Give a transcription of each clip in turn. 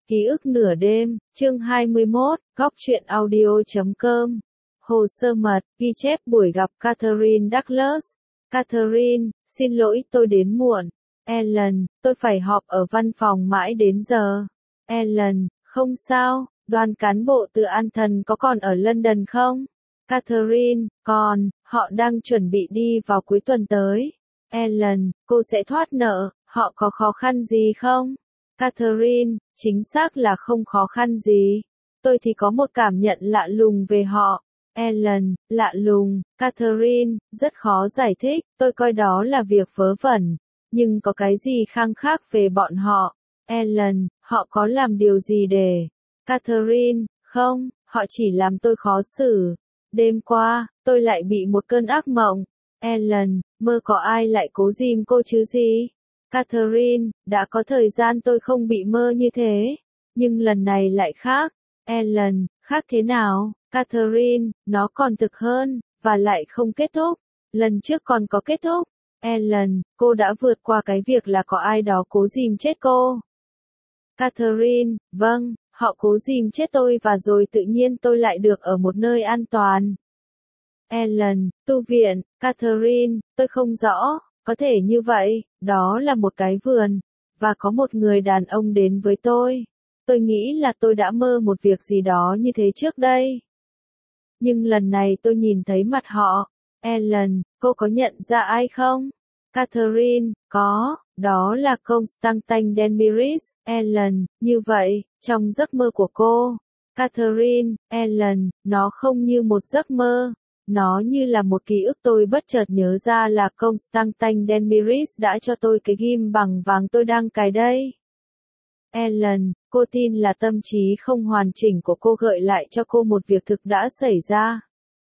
Ký ức nửa đêm, chương 21, góc truyện audio.com. Hồ sơ mật, ghi chép buổi gặp Catherine Douglas. Catherine, xin lỗi tôi đến muộn. Ellen, tôi phải họp ở văn phòng mãi đến giờ. Ellen, không sao, đoàn cán bộ từ Anton có còn ở London không? Catherine, còn, họ đang chuẩn bị đi vào cuối tuần tới. Ellen, cô sẽ thoát nợ, họ có khó khăn gì không? Catherine, chính xác là không khó khăn gì. Tôi thì có một cảm nhận lạ lùng về họ. Ellen, lạ lùng. Catherine, rất khó giải thích, tôi coi đó là việc vớ vẩn. Nhưng có cái gì khăng khắc về bọn họ? Ellen, họ có làm điều gì để... Catherine, không, họ chỉ làm tôi khó xử. Đêm qua, tôi lại bị một cơn ác mộng. Ellen, mơ có ai lại cố giêm cô chứ gì? Catherine, đã có thời gian tôi không bị mơ như thế. Nhưng lần này lại khác. Ellen, khác thế nào? Catherine, nó còn thực hơn, và lại không kết thúc. Lần trước còn có kết thúc. Ellen, cô đã vượt qua cái việc là có ai đó cố giêm chết cô. Catherine, vâng, họ cố giêm chết tôi và rồi tự nhiên tôi lại được ở một nơi an toàn. Ellen, tu viện. Catherine, tôi không rõ. Có thể như vậy, đó là một cái vườn, và có một người đàn ông đến với tôi. Tôi nghĩ là tôi đã mơ một việc gì đó như thế trước đây. Nhưng lần này tôi nhìn thấy mặt họ. Ellen, cô có nhận ra ai không? Catherine, có, đó là Constantine Denmiris. Ellen, như vậy, trong giấc mơ của cô. Catherine, Ellen, nó không như một giấc mơ. Nó như là một ký ức tôi bất chợt nhớ ra là Constantine Denmiris đã cho tôi cái ghim bằng vàng tôi đang cài đây. Ellen, cô tin là tâm trí không hoàn chỉnh của cô gợi lại cho cô một việc thực đã xảy ra.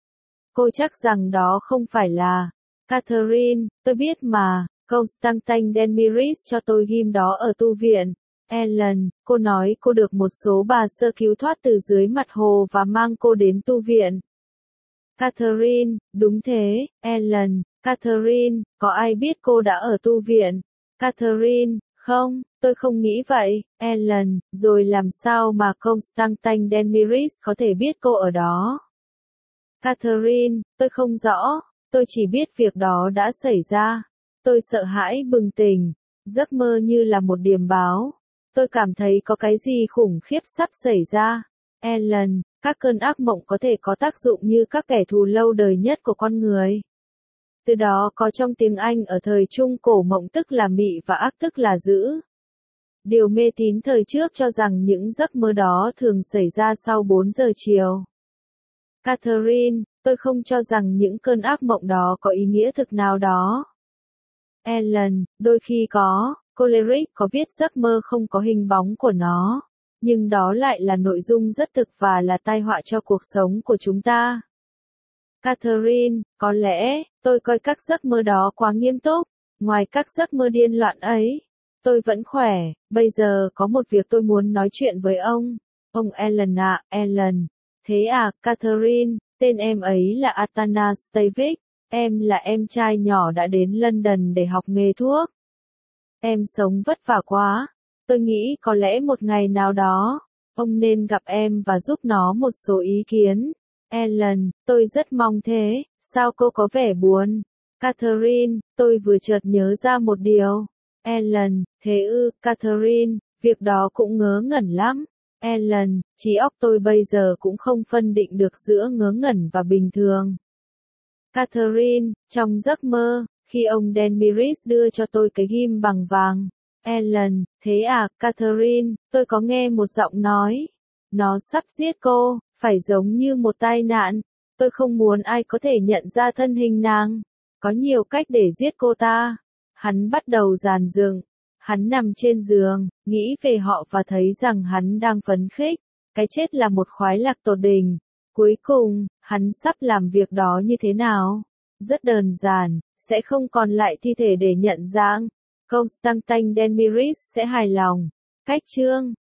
Cô chắc rằng đó không phải là... Catherine, tôi biết mà, Constantine Denmiris cho tôi ghim đó ở tu viện. Ellen, cô nói cô được một số bà sơ cứu thoát từ dưới mặt hồ và mang cô đến tu viện. Catherine, đúng thế. Ellen, Catherine, có ai biết cô đã ở tu viện? Catherine, không, tôi không nghĩ vậy. Ellen, rồi làm sao mà Constantine Denmiris có thể biết cô ở đó? Catherine, tôi không rõ, tôi chỉ biết việc đó đã xảy ra. Tôi sợ hãi bừng tỉnh, giấc mơ như là một điềm báo. Tôi cảm thấy có cái gì khủng khiếp sắp xảy ra. Ellen, các cơn ác mộng có thể có tác dụng như các kẻ thù lâu đời nhất của con người. Từ đó có trong tiếng Anh ở thời Trung Cổ mộng tức là mị và ác tức là dữ. Điều mê tín thời trước cho rằng những giấc mơ đó thường xảy ra sau 4 giờ chiều. Catherine, tôi không cho rằng những cơn ác mộng đó có ý nghĩa thực nào đó. Ellen, đôi khi có, Coleridge có viết giấc mơ không có hình bóng của nó. Nhưng đó lại là nội dung rất thực và là tai họa cho cuộc sống của chúng ta. Catherine, có lẽ, tôi coi các giấc mơ đó quá nghiêm túc. Ngoài các giấc mơ điên loạn ấy, tôi vẫn khỏe. Bây giờ có một việc tôi muốn nói chuyện với ông. Ông Ellen à, Ellen. Thế à, Catherine, tên em ấy là Atanastavic. Em là em trai nhỏ đã đến London để học nghề thuốc. Em sống vất vả quá. Tôi nghĩ có lẽ một ngày nào đó, ông nên gặp em và giúp nó một số ý kiến. Ellen, tôi rất mong thế, sao cô có vẻ buồn? Catherine, tôi vừa chợt nhớ ra một điều. Ellen, thế ư, Catherine, việc đó cũng ngớ ngẩn lắm. Ellen, trí óc tôi bây giờ cũng không phân định được giữa ngớ ngẩn và bình thường. Catherine, trong giấc mơ, khi ông Denmiris đưa cho tôi cái ghim bằng vàng. Ellen, thế à, Catherine, tôi có nghe một giọng nói. Nó sắp giết cô, phải giống như một tai nạn. Tôi không muốn ai có thể nhận ra thân hình nàng. Có nhiều cách để giết cô ta. Hắn bắt đầu dàn dựng. Hắn nằm trên giường, nghĩ về họ và thấy rằng hắn đang phấn khích. Cái chết là một khoái lạc tột đỉnh. Cuối cùng, hắn sắp làm việc đó như thế nào? Rất đơn giản, sẽ không còn lại thi thể để nhận dạng. Constantine Denmiris sẽ hài lòng. Cách chương